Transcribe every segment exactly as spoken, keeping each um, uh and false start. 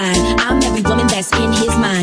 side. I'm every woman that's in his mind.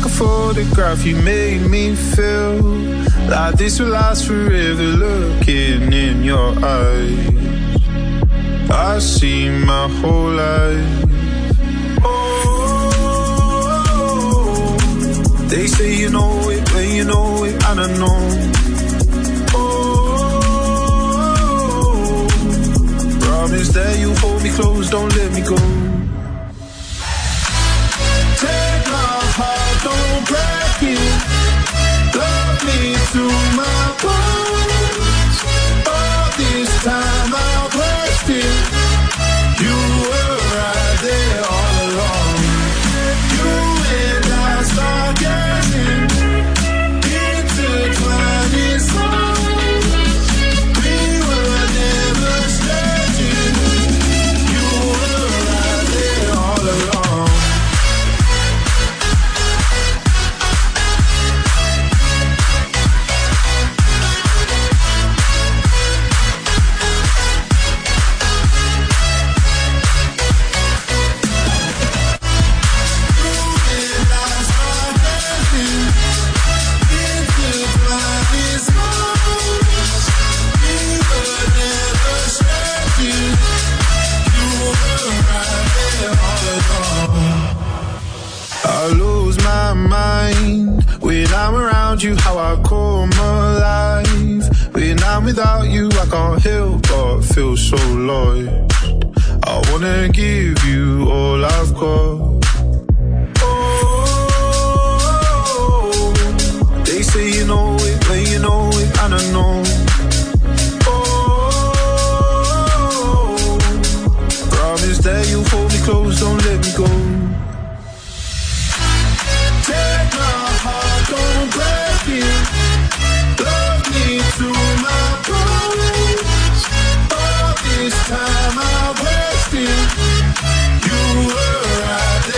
photograph, you made me feel like this will last forever. Looking in your eyes, I see my whole life. Oh, they say you know it when you know it, and I know. Oh, promise that you hold me close, don't let me go. Take my heart, don't break it. Love me to my bones. All this time I've wasted. You were right there all along. You and I start getting intertwined in songs. We were never strangers. You were right there all along. I lose my mind when I'm around you, how I come alive. When I'm without you, I can't help but feel so lost. I wanna give you all I've got. Oh, they say you know it when you know it, and I know. Oh, promise that you hold me close, don't let me go. Take my heart, don't break it. Love me to my bones. All this time I've wasted. You were right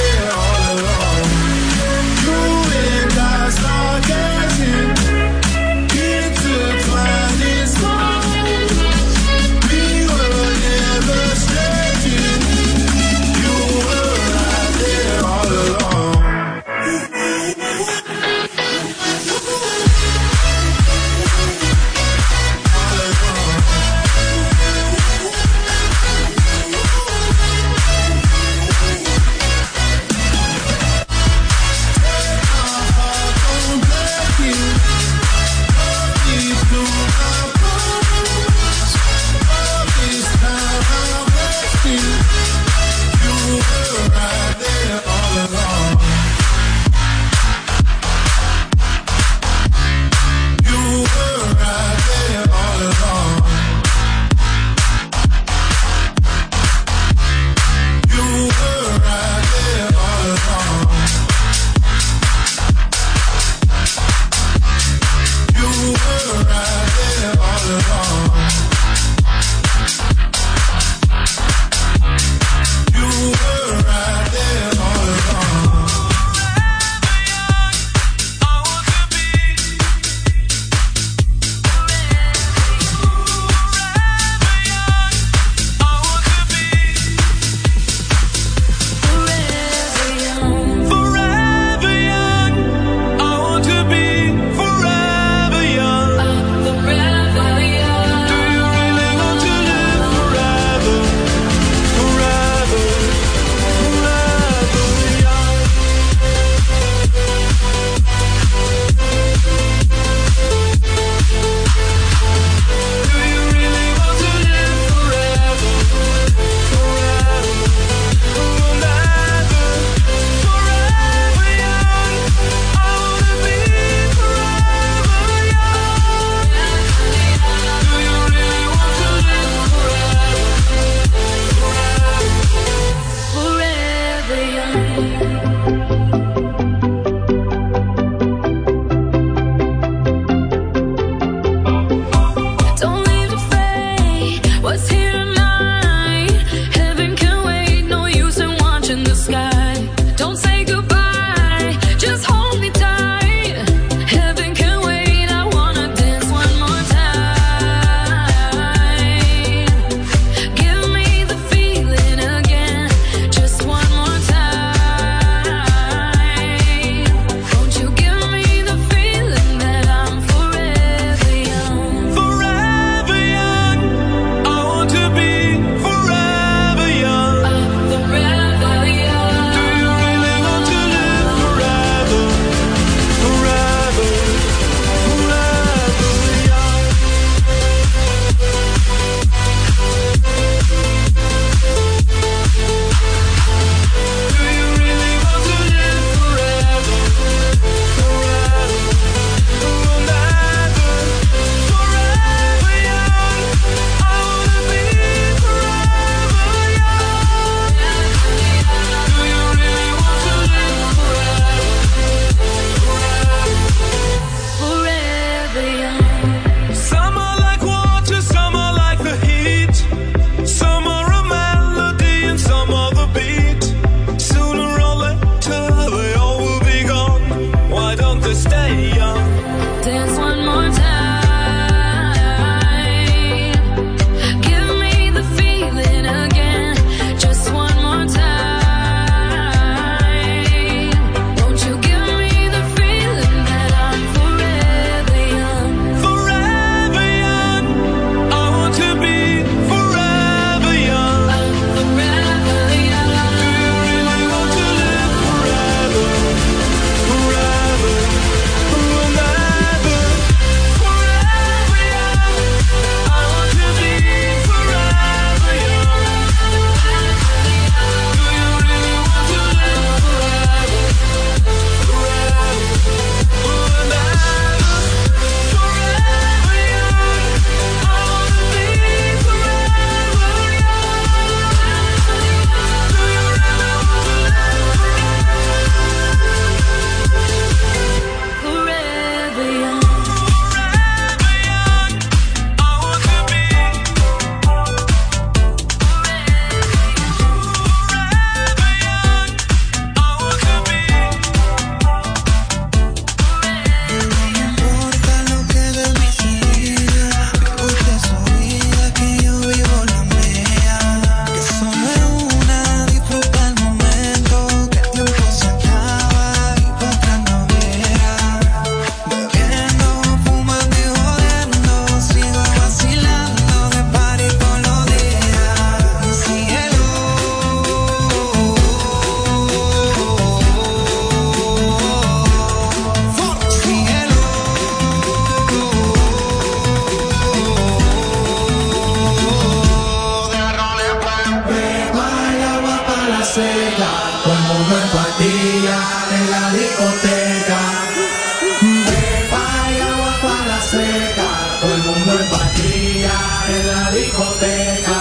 en patilla en la discoteca.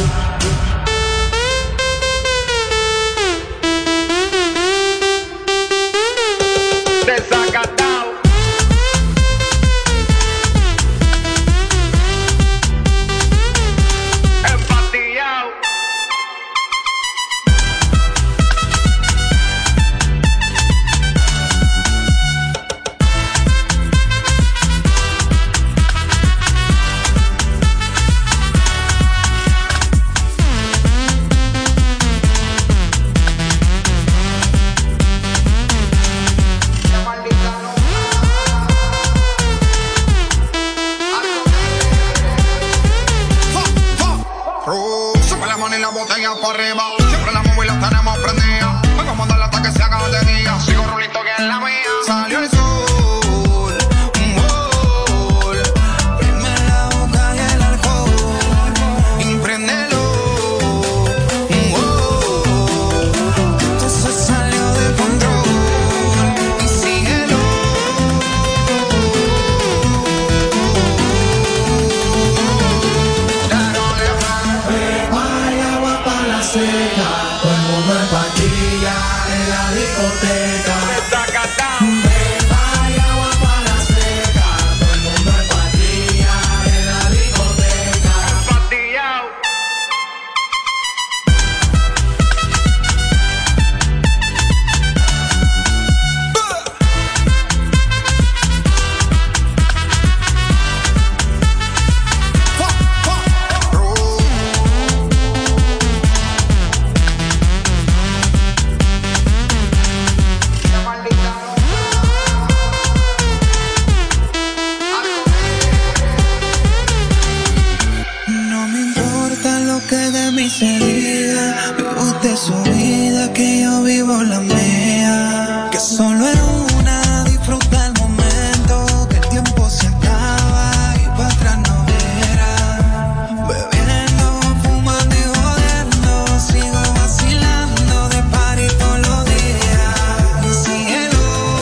Desacatado. Empatillado. La botella por arriba, siempre la móvil la tenemos prendida. Vengo a mandarla hasta que se haga de día. Sigo rulito que es la mía. Salió el sol, un gol. Prende la boca y el alcohol. Y préndelo, un gol. Esto se salió de control. Y síguelo. Todo el mundo en patilla en la discoteca. Beba y agua pa' la seca. Todo el mundo en patilla en la discoteca. Empatillado. No me importa lo que de mí se diga. Vive usted su vida, que yo vivo la mía. Que solo es una, disfruta el momento. Que el tiempo se acaba y para atrás no verá. Bebiendo, fumando y jodiendo. Sigo vacilando de party todos los días. Síguelo.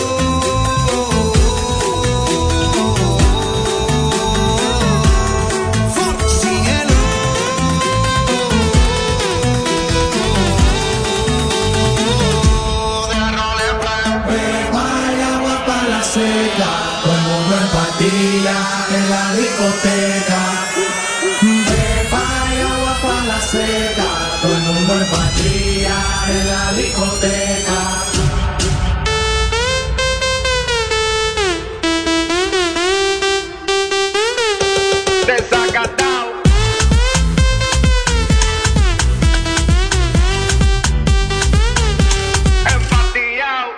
Síguelo. Beba y agua pa' la seca. Todo el mundo en patilla en la discoteca. Beba y agua pa' la seca. Todo el mundo en patilla en la discoteca. Desacatado. Empatillado.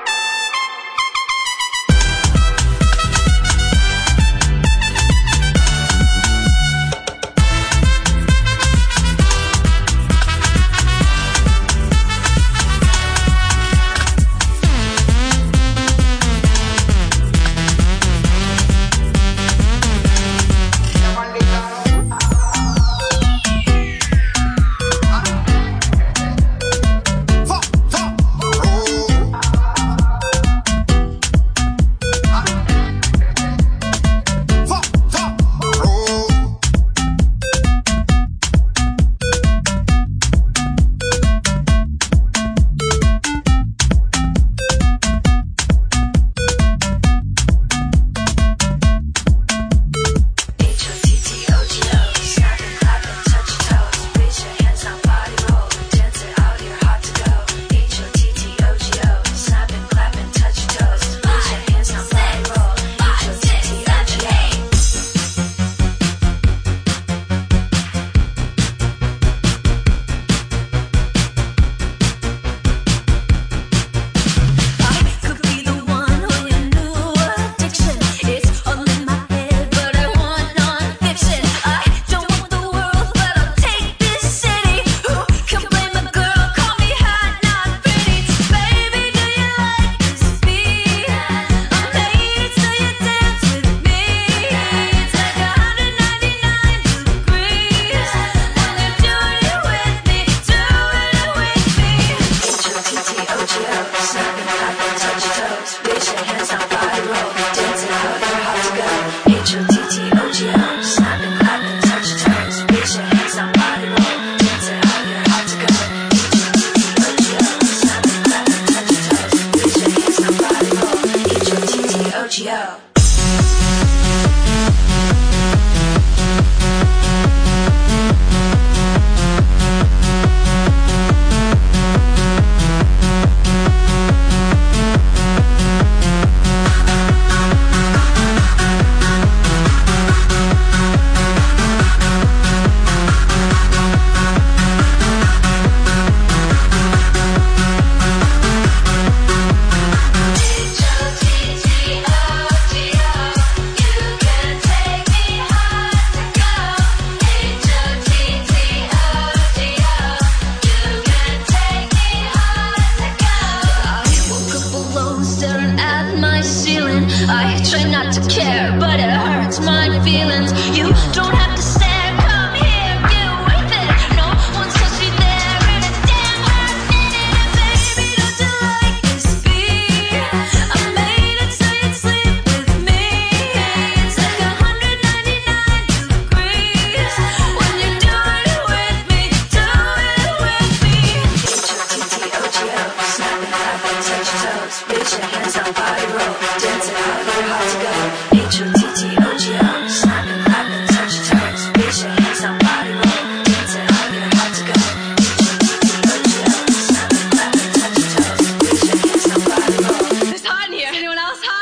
feelings. You don't have to stare, come here, get with it. No one's touched you there in a damn hot minute. Baby, don't you like this beat? I made it so you'd sleep with me. It's like one hundred ninety-nine degrees when you do it with me, do it with me. H O T T O G O, snap and clap and touch your toes. Reach your hands up, body roll, dance it out, you're hot to go. H O T T O G O, snap and clap and touch your toes. Reach your hands up, body roll, dance it out, you're hot to go. H O T T O G O, snap and clap and touch your toes. Reach your hands up, body roll. It's hot in here. Anyone else hot?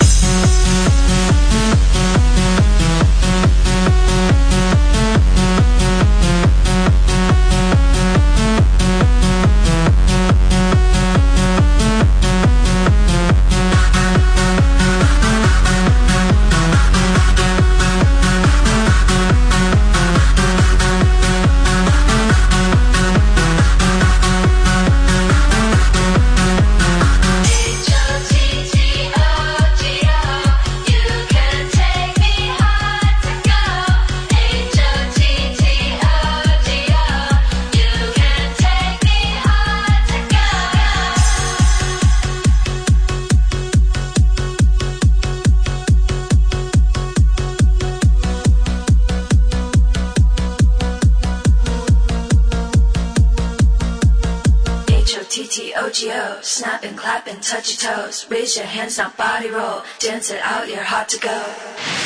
H O T T O G O, snap and clap and touch your toes. Raise your hands, now body roll, dance it out, you're hot to go.